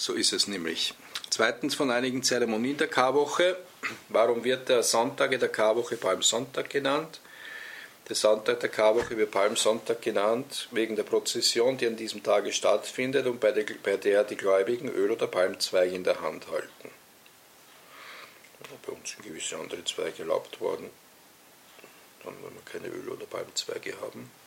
So ist es nämlich. Zweitens von einigen Zeremonien der Karwoche. Warum wird der Sonntag der Karwoche Palmsonntag genannt? Der Sonntag der Karwoche wird Palmsonntag genannt wegen der Prozession, die an diesem Tage stattfindet und bei der die Gläubigen Öl oder Palmzweige in der Hand halten. Bei uns sind gewisse andere Zweige erlaubt worden, dann wollen wir keine Öl- oder Palmzweige haben.